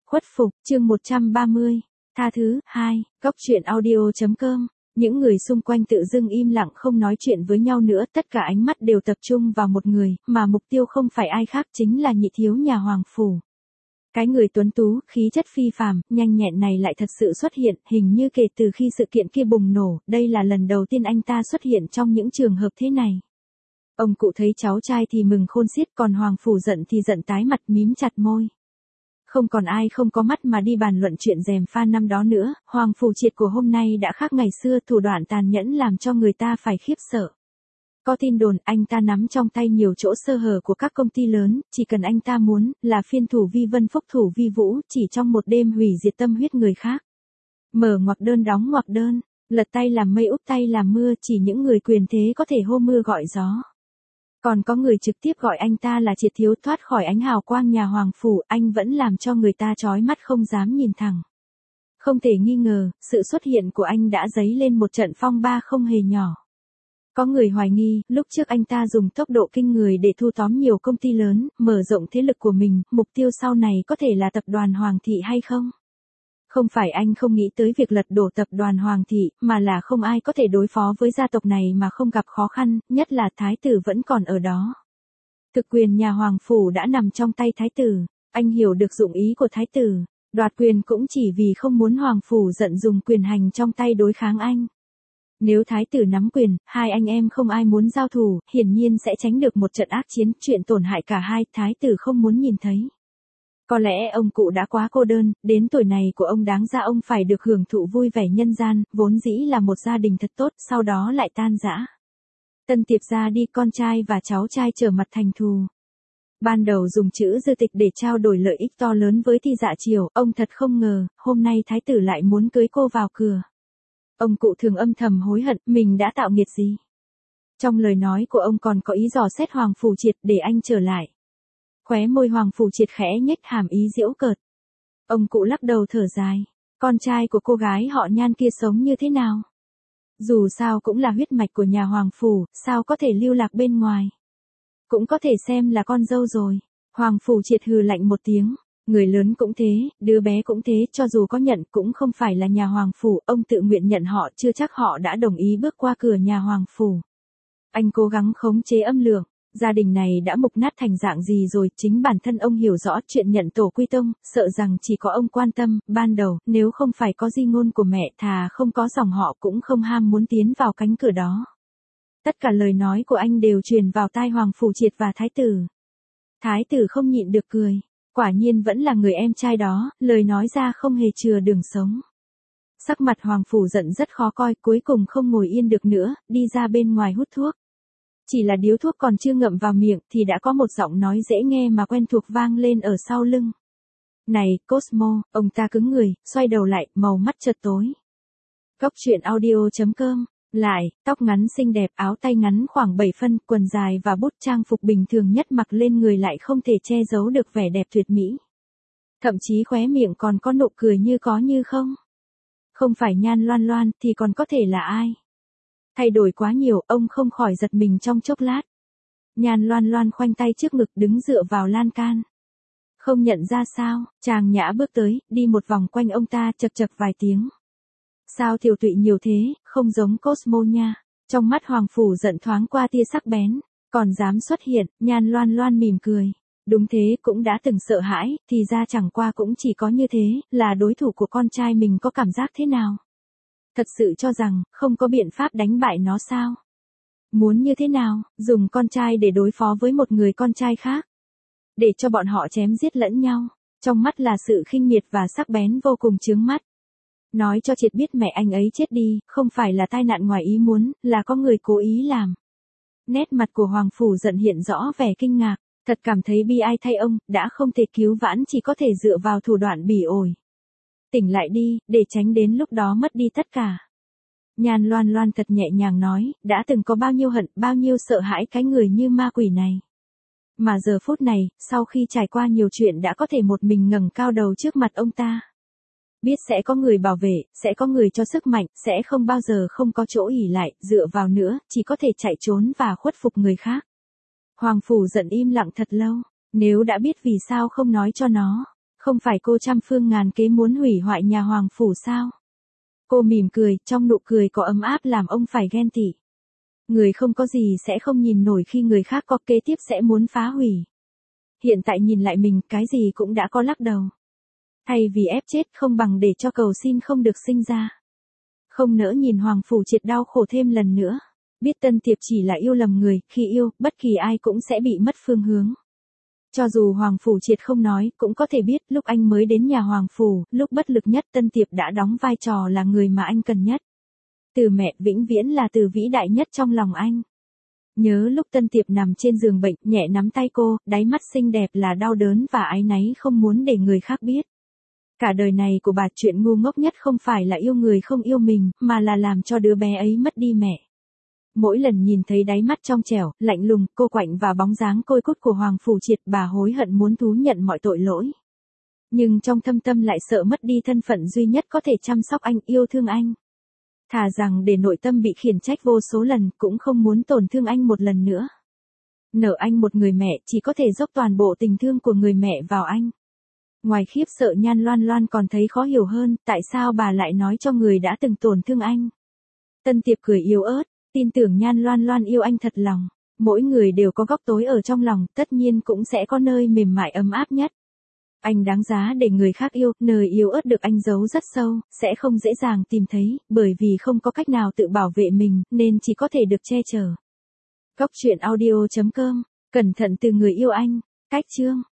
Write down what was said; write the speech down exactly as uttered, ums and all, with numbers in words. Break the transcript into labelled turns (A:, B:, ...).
A: Khuất phục, chương một trăm ba mươi. Tha thứ, hai. Góc truyện audio chấm com. Những người xung quanh tự dưng im lặng không nói chuyện với nhau nữa, tất cả ánh mắt đều tập trung vào một người, mà mục tiêu không phải ai khác chính là nhị thiếu nhà Hoàng Phủ. Cái người tuấn tú, khí chất phi phàm, nhanh nhẹn này lại thật sự xuất hiện, hình như kể từ khi sự kiện kia bùng nổ, đây là lần đầu tiên anh ta xuất hiện trong những trường hợp thế này. Ông cụ thấy cháu trai thì mừng khôn xiết, còn Hoàng Phủ giận thì giận tái mặt mím chặt môi. Không còn ai không có mắt mà đi bàn luận chuyện gièm pha năm đó nữa, Hoàng Phủ Triệt của hôm nay đã khác ngày xưa, thủ đoạn tàn nhẫn làm cho người ta phải khiếp sợ. Có tin đồn anh ta nắm trong tay nhiều chỗ sơ hở của các công ty lớn, chỉ cần anh ta muốn, là phiên thủ vi vân phúc thủ vi vũ, chỉ trong một đêm hủy diệt tâm huyết người khác. Mở ngoặc đơn đóng ngoặc đơn, lật tay làm mây úp tay làm mưa, chỉ những người quyền thế có thể hô mưa gọi gió. Còn có người trực tiếp gọi anh ta là Triệt thiếu, thoát khỏi ánh hào quang nhà Hoàng Phủ, anh vẫn làm cho người ta chói mắt không dám nhìn thẳng. Không thể nghi ngờ, sự xuất hiện của anh đã dấy lên một trận phong ba không hề nhỏ. Có người hoài nghi, lúc trước anh ta dùng tốc độ kinh người để thu tóm nhiều công ty lớn, mở rộng thế lực của mình, mục tiêu sau này có thể là tập đoàn Hoàng Thị hay không? Không phải anh không nghĩ tới việc lật đổ tập đoàn Hoàng Thị, mà là không ai có thể đối phó với gia tộc này mà không gặp khó khăn, nhất là thái tử vẫn còn ở đó. Thực quyền nhà Hoàng Phủ đã nằm trong tay thái tử, anh hiểu được dụng ý của thái tử, đoạt quyền cũng chỉ vì không muốn Hoàng Phủ giận dùng quyền hành trong tay đối kháng anh. Nếu thái tử nắm quyền, hai anh em không ai muốn giao thủ, hiển nhiên sẽ tránh được một trận ác chiến, chuyện tổn hại cả hai, thái tử không muốn nhìn thấy. Có lẽ ông cụ đã quá cô đơn, đến tuổi này của ông đáng ra ông phải được hưởng thụ vui vẻ nhân gian, vốn dĩ là một gia đình thật tốt, sau đó lại tan rã. Tân tiệp ra đi, con trai và cháu trai trở mặt thành thù. Ban đầu dùng chữ dư tịch để trao đổi lợi ích to lớn với Thi Dạ Triều, ông thật không ngờ, hôm nay thái tử lại muốn cưới cô vào cửa. Ông cụ thường âm thầm hối hận, mình đã tạo nghiệt gì. Trong lời nói của ông còn có ý dò xét Hoàng Phủ Triệt để anh trở lại. Khóe môi Hoàng Phủ Triệt khẽ nhếch hàm ý giễu cợt. Ông cụ lắc đầu thở dài. Con trai của cô gái họ Nhan kia sống như thế nào? Dù sao cũng là huyết mạch của nhà Hoàng Phủ, sao có thể lưu lạc bên ngoài? Cũng có thể xem là con dâu rồi. Hoàng Phủ Triệt hừ lạnh một tiếng. Người lớn cũng thế, đứa bé cũng thế, cho dù có nhận cũng không phải là nhà Hoàng Phủ, ông tự nguyện nhận họ, chưa chắc họ đã đồng ý bước qua cửa nhà Hoàng Phủ. Anh cố gắng khống chế âm lượng, gia đình này đã mục nát thành dạng gì rồi, chính bản thân ông hiểu rõ chuyện nhận tổ quy tông, sợ rằng chỉ có ông quan tâm, ban đầu, nếu không phải có di ngôn của mẹ, thà không có dòng họ cũng không ham muốn tiến vào cánh cửa đó. Tất cả lời nói của anh đều truyền vào tai Hoàng Phủ Triệt và thái tử. Thái tử không nhịn được cười. Quả nhiên vẫn là người em trai đó, lời nói ra không hề chừa đường sống. Sắc mặt Hoàng Phủ giận rất khó coi, cuối cùng không ngồi yên được nữa, đi ra bên ngoài hút thuốc. Chỉ là điếu thuốc còn chưa ngậm vào miệng thì đã có một giọng nói dễ nghe mà quen thuộc vang lên ở sau lưng. Này, Cosmo, ông ta cứng người, xoay đầu lại, màu mắt chợt tối. Góc truyện audio chấm com. Lại, tóc ngắn xinh đẹp, áo tay ngắn khoảng bảy phân, quần dài và bút trang phục bình thường nhất mặc lên người lại không thể che giấu được vẻ đẹp tuyệt mỹ. Thậm chí khóe miệng còn có nụ cười như có như không. Không phải Nhan Loan Loan thì còn có thể là ai? Thay đổi quá nhiều, ông không khỏi giật mình trong chốc lát. Nhan Loan Loan khoanh tay trước ngực đứng dựa vào lan can. Không nhận ra sao, chàng nhã bước tới, đi một vòng quanh ông ta, chậc chậc vài tiếng. Sao thiểu tụy nhiều thế, không giống Cosmo nha. Trong mắt Hoàng Phủ giận thoáng qua tia sắc bén, còn dám xuất hiện, Nhan Loan Loan mỉm cười. Đúng thế, cũng đã từng sợ hãi, thì ra chẳng qua cũng chỉ có như thế, là đối thủ của con trai mình có cảm giác thế nào. Thật sự cho rằng, không có biện pháp đánh bại nó sao? Muốn như thế nào, dùng con trai để đối phó với một người con trai khác. Để cho bọn họ chém giết lẫn nhau, trong mắt là sự khinh miệt và sắc bén vô cùng chướng mắt. Nói cho Triệt biết mẹ anh ấy chết đi, không phải là tai nạn ngoài ý muốn, là có người cố ý làm. Nét mặt của Hoàng Phủ giận hiện rõ vẻ kinh ngạc, thật cảm thấy bi ai thay ông, đã không thể cứu vãn chỉ có thể dựa vào thủ đoạn bỉ ổi. Tỉnh lại đi, để tránh đến lúc đó mất đi tất cả. Nhan Loan Loan thật nhẹ nhàng nói, đã từng có bao nhiêu hận, bao nhiêu sợ hãi cái người như ma quỷ này. Mà giờ phút này, sau khi trải qua nhiều chuyện đã có thể một mình ngẩng cao đầu trước mặt ông ta. Biết sẽ có người bảo vệ, sẽ có người cho sức mạnh, sẽ không bao giờ không có chỗ ỉ lại, dựa vào nữa, chỉ có thể chạy trốn và khuất phục người khác. Hoàng Phủ giận im lặng thật lâu, nếu đã biết vì sao không nói cho nó. Không phải cô trăm phương ngàn kế muốn hủy hoại nhà Hoàng Phủ sao? Cô mỉm cười, trong nụ cười có ấm áp làm ông phải ghen tị. Người không có gì sẽ không nhìn nổi khi người khác có kế tiếp sẽ muốn phá hủy. Hiện tại nhìn lại mình, cái gì cũng đã có lắc đầu. Thay vì ép chết không bằng để cho cầu xin không được sinh ra. Không nỡ nhìn Hoàng Phủ Triệt đau khổ thêm lần nữa. Biết Tân Tiệp chỉ là yêu lầm người, khi yêu, bất kỳ ai cũng sẽ bị mất phương hướng. Cho dù Hoàng Phủ Triệt không nói, cũng có thể biết lúc anh mới đến nhà Hoàng Phủ, lúc bất lực nhất Tân Tiệp đã đóng vai trò là người mà anh cần nhất. Từ mẹ vĩnh viễn là từ vĩ đại nhất trong lòng anh. Nhớ lúc Tân Tiệp nằm trên giường bệnh, nhẹ nắm tay cô, đáy mắt xinh đẹp là đau đớn và áy náy không muốn để người khác biết. Cả đời này của bà chuyện ngu ngốc nhất không phải là yêu người không yêu mình, mà là làm cho đứa bé ấy mất đi mẹ. Mỗi lần nhìn thấy đáy mắt trong trẻo, lạnh lùng, cô quạnh và bóng dáng côi cút của Hoàng Phủ Triệt, bà hối hận muốn thú nhận mọi tội lỗi. Nhưng trong thâm tâm lại sợ mất đi thân phận duy nhất có thể chăm sóc anh, yêu thương anh. Thà rằng để nội tâm bị khiển trách vô số lần, cũng không muốn tổn thương anh một lần nữa. Nợ anh một người mẹ, chỉ có thể dốc toàn bộ tình thương của người mẹ vào anh. Ngoài khiếp sợ, Nhan Loan Loan còn thấy khó hiểu hơn, tại sao bà lại nói cho người đã từng tổn thương anh. Tân Tiệp cười yếu ớt, tin tưởng Nhan Loan Loan yêu anh thật lòng. Mỗi người đều có góc tối ở trong lòng, tất nhiên cũng sẽ có nơi mềm mại ấm áp nhất. Anh đáng giá để người khác yêu, nơi yếu ớt được anh giấu rất sâu, sẽ không dễ dàng tìm thấy, bởi vì không có cách nào tự bảo vệ mình, nên chỉ có thể được che chở. Góc truyện audio chấm com, cẩn thận từ người yêu anh, cách chương.